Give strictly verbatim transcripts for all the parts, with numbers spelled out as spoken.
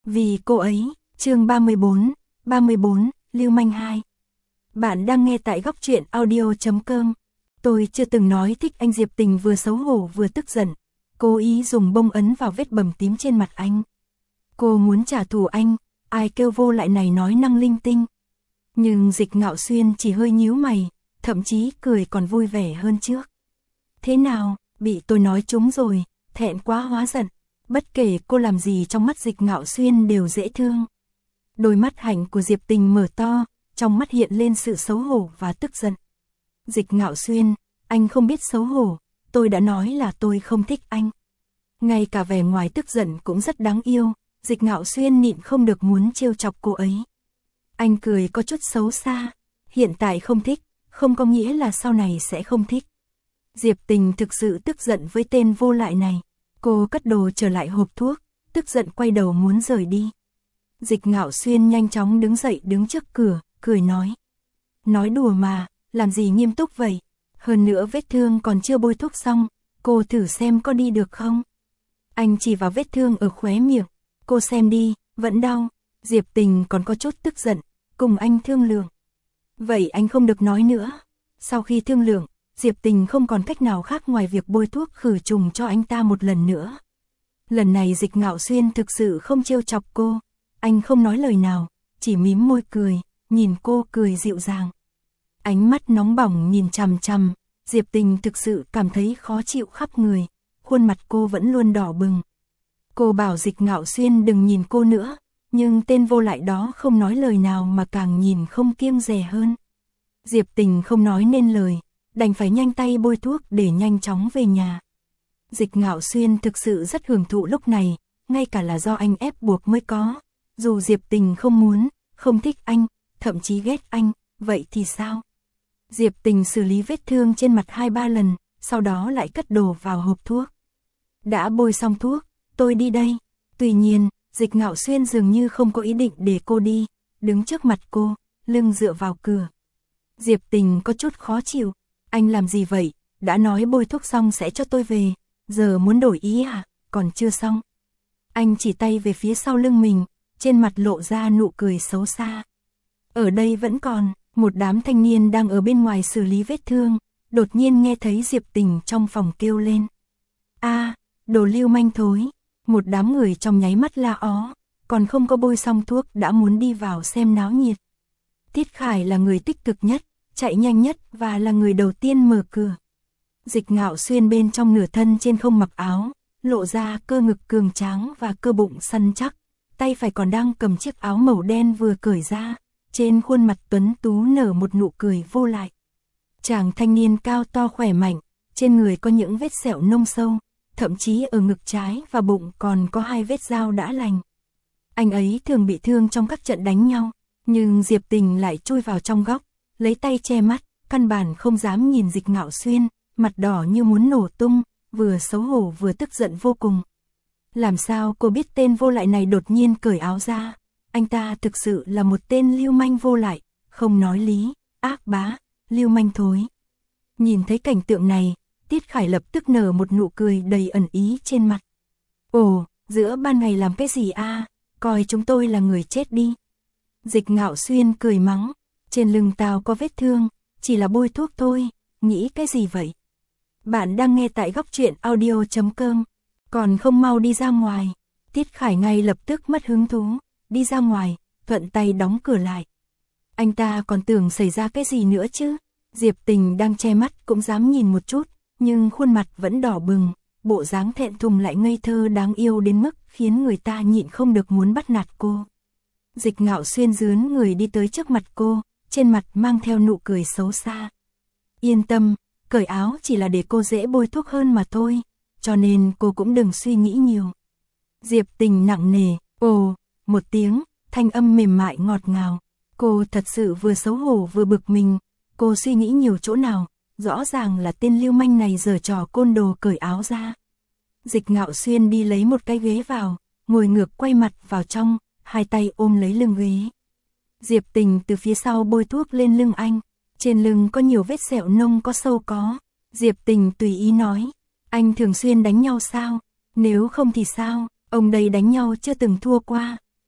Vì cô ấy, chương ba mươi bốn, ba mươi bốn, Lưu Manh hai. Bạn đang nghe tại góc truyện audio chấm com. Tôi chưa từng nói thích anh. Diệp Tình vừa xấu hổ vừa tức giận, cố ý dùng bông ấn vào vết bầm tím trên mặt anh. Cô muốn trả thù anh, ai kêu vô lại này nói năng linh tinh. Nhưng Dịch Ngạo Xuyên chỉ hơi nhíu mày, thậm chí cười còn vui vẻ hơn trước. Thế nào, bị tôi nói trúng rồi, thẹn quá hóa giận. Bất kể cô làm gì trong mắt Dịch Ngạo Xuyên đều dễ thương. Đôi mắt hạnh của Diệp Tình mở to, trong mắt hiện lên sự xấu hổ và tức giận. Dịch Ngạo Xuyên, anh không biết xấu hổ, tôi đã nói là tôi không thích anh. Ngay cả vẻ ngoài tức giận cũng rất đáng yêu, Dịch Ngạo Xuyên nhịn không được muốn trêu chọc cô ấy. Anh cười có chút xấu xa, hiện tại không thích, không có nghĩa là sau này sẽ không thích. Diệp Tình thực sự tức giận với tên vô lại này. Cô cất đồ trở lại hộp thuốc, tức giận quay đầu muốn rời đi. Dịch Ngạo Xuyên nhanh chóng đứng dậy đứng trước cửa, cười nói. Nói đùa mà, làm gì nghiêm túc vậy? Hơn nữa vết thương còn chưa bôi thuốc xong, cô thử xem có đi được không? Anh chỉ vào vết thương ở khóe miệng, cô xem đi, vẫn đau. Diệp Tình còn có chút tức giận, cùng anh thương lượng. Vậy anh không được nói nữa. Sau khi thương lượng, Diệp Tình không còn cách nào khác ngoài việc bôi thuốc khử trùng cho anh ta một lần nữa. Lần này Dịch Ngạo Xuyên thực sự không trêu chọc cô, anh không nói lời nào, chỉ mím môi cười, nhìn cô cười dịu dàng. Ánh mắt nóng bỏng nhìn chằm chằm, Diệp Tình thực sự cảm thấy khó chịu khắp người, khuôn mặt cô vẫn luôn đỏ bừng. Cô bảo Dịch Ngạo Xuyên đừng nhìn cô nữa, nhưng tên vô lại đó không nói lời nào mà càng nhìn không kiêng dè hơn. Diệp Tình không nói nên lời, đành phải nhanh tay bôi thuốc để nhanh chóng về nhà. Dịch Ngạo Xuyên thực sự rất hưởng thụ lúc này, ngay cả là do anh ép buộc mới có. Dù Diệp Tình không muốn, không thích anh, thậm chí ghét anh, vậy thì sao? Diệp Tình xử lý vết thương trên mặt hai ba lần, sau đó lại cất đồ vào hộp thuốc. Đã bôi xong thuốc, tôi đi đây. Tuy nhiên, Dịch Ngạo Xuyên dường như không có ý định để cô đi, đứng trước mặt cô, lưng dựa vào cửa. Diệp Tình có chút khó chịu. Anh làm gì vậy? Đã nói bôi thuốc xong sẽ cho tôi về, giờ muốn đổi ý à? Còn chưa xong. Anh chỉ tay về phía sau lưng mình, trên mặt lộ ra nụ cười xấu xa. Ở đây vẫn còn, một đám thanh niên đang ở bên ngoài xử lý vết thương, đột nhiên nghe thấy Diệp Tình trong phòng kêu lên. A, đồ lưu manh thối. Một đám người trong nháy mắt la ó, còn không có bôi xong thuốc đã muốn đi vào xem náo nhiệt. Tiết Khải là người tích cực nhất, chạy nhanh nhất và là người đầu tiên mở cửa. Dịch Ngạo Xuyên bên trong nửa thân trên không mặc áo, lộ ra cơ ngực cường tráng và cơ bụng săn chắc, tay phải còn đang cầm chiếc áo màu đen vừa cởi ra, trên khuôn mặt tuấn tú nở một nụ cười vô lại. Chàng thanh niên cao to khỏe mạnh, trên người có những vết sẹo nông sâu, thậm chí ở ngực trái và bụng còn có hai vết dao đã lành. Anh ấy thường bị thương trong các trận đánh nhau, nhưng Diệp Tình lại chui vào trong góc, lấy tay che mắt, căn bản không dám nhìn Dịch Ngạo Xuyên, mặt đỏ như muốn nổ tung, vừa xấu hổ vừa tức giận vô cùng. Làm sao cô biết tên vô lại này đột nhiên cởi áo ra? Anh ta thực sự là một tên lưu manh vô lại, không nói lý, ác bá, lưu manh thối. Nhìn thấy cảnh tượng này, Tiết Khải lập tức nở một nụ cười đầy ẩn ý trên mặt. Ồ, giữa ban ngày làm cái gì a? Coi chúng tôi là người chết đi. Dịch Ngạo Xuyên cười mắng. Trên lưng tao có vết thương, chỉ là bôi thuốc thôi, nghĩ cái gì vậy? Bạn đang nghe tại góc truyện audio chấm com, còn không mau đi ra ngoài. Tiết Khải ngay lập tức mất hứng thú, đi ra ngoài, thuận tay đóng cửa lại. Anh ta còn tưởng xảy ra cái gì nữa chứ? Diệp Tình đang che mắt cũng dám nhìn một chút, nhưng khuôn mặt vẫn đỏ bừng, bộ dáng thẹn thùng lại ngây thơ đáng yêu đến mức khiến người ta nhịn không được muốn bắt nạt cô. Dịch Ngạo Xuyên dướn người đi tới trước mặt cô, trên mặt mang theo nụ cười xấu xa. Yên tâm, cởi áo chỉ là để cô dễ bôi thuốc hơn mà thôi, cho nên cô cũng đừng suy nghĩ nhiều. Diệp Tình nặng nề, ồ, một tiếng, thanh âm mềm mại ngọt ngào. Cô thật sự vừa xấu hổ vừa bực mình, cô suy nghĩ nhiều chỗ nào, rõ ràng là tên lưu manh này giở trò côn đồ cởi áo ra. Dịch Ngạo Xuyên đi lấy một cái ghế vào, ngồi ngược quay mặt vào trong, hai tay ôm lấy lưng ghế. Diệp Tình từ phía sau bôi thuốc lên lưng anh, trên lưng có nhiều vết sẹo nông có sâu có. Diệp Tình tùy ý nói, anh thường xuyên đánh nhau sao? Nếu không thì sao? Ông đây đánh nhau chưa từng thua qua.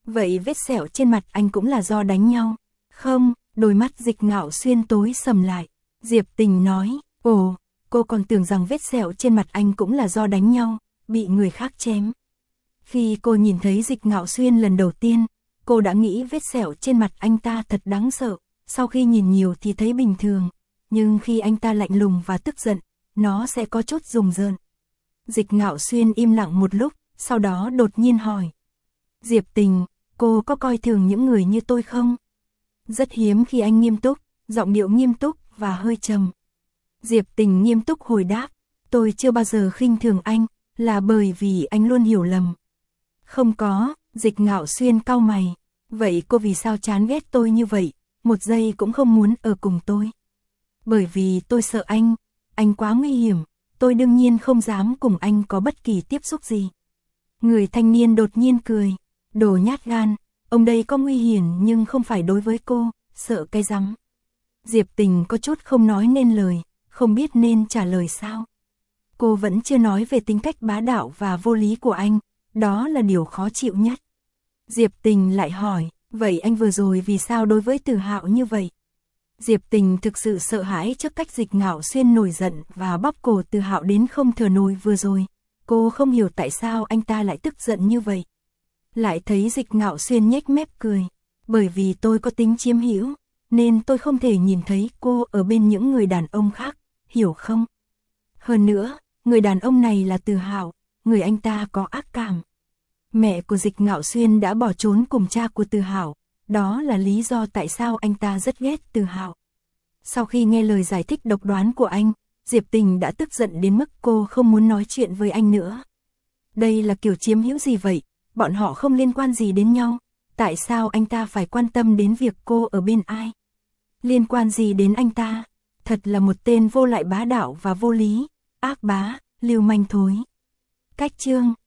Vậy vết sẹo trên mặt anh cũng là do đánh nhau? Không, đôi mắt Dịch Ngạo Xuyên tối sầm lại. Diệp Tình nói, ồ, cô còn tưởng rằng vết sẹo trên mặt anh cũng là do đánh nhau, bị người khác chém. Khi cô nhìn thấy Dịch Ngạo Xuyên lần đầu tiên, cô đã nghĩ vết sẹo trên mặt anh ta thật đáng sợ, sau khi nhìn nhiều thì thấy bình thường, nhưng khi anh ta lạnh lùng và tức giận, nó sẽ có chút rùng rợn. Dịch Ngạo Xuyên im lặng một lúc, sau đó đột nhiên hỏi. Diệp Tình, cô có coi thường những người như tôi không? Rất hiếm khi anh nghiêm túc, giọng điệu nghiêm túc và hơi trầm. Diệp Tình nghiêm túc hồi đáp, tôi chưa bao giờ khinh thường anh, là bởi vì anh luôn hiểu lầm. Không có, Dịch Ngạo Xuyên cau mày. Vậy cô vì sao chán ghét tôi như vậy, một giây cũng không muốn ở cùng tôi? Bởi vì tôi sợ anh, anh quá nguy hiểm, tôi đương nhiên không dám cùng anh có bất kỳ tiếp xúc gì. Người thanh niên đột nhiên cười, đồ nhát gan, ông đây có nguy hiểm nhưng không phải đối với cô, sợ cái rắm. Diệp Tình có chút không nói nên lời, không biết nên trả lời sao. Cô vẫn chưa nói về tính cách bá đạo và vô lý của anh, đó là điều khó chịu nhất. Diệp Tình lại hỏi, vậy anh vừa rồi vì sao đối với Từ Hạo như vậy? Diệp Tình thực sự sợ hãi trước cách Dịch Ngạo Xuyên nổi giận và bóp cổ Từ Hạo đến không thở nổi vừa rồi. Cô không hiểu tại sao anh ta lại tức giận như vậy. Lại thấy Dịch Ngạo Xuyên nhếch mép cười, bởi vì tôi có tính chiếm hữu, nên tôi không thể nhìn thấy cô ở bên những người đàn ông khác, hiểu không? Hơn nữa, người đàn ông này là Từ Hạo, người anh ta có ác cảm. Mẹ của Dịch Ngạo Xuyên đã bỏ trốn cùng cha của Từ Hạo, đó là lý do tại sao anh ta rất ghét Từ Hạo. Sau khi nghe lời giải thích độc đoán của anh, Diệp Tình đã tức giận đến mức cô không muốn nói chuyện với anh nữa. Đây là kiểu chiếm hữu gì vậy? Bọn họ không liên quan gì đến nhau, tại sao anh ta phải quan tâm đến việc cô ở bên ai? Liên quan gì đến anh ta? Thật là một tên vô lại bá đạo và vô lý, ác bá, lưu manh thối. Cách chương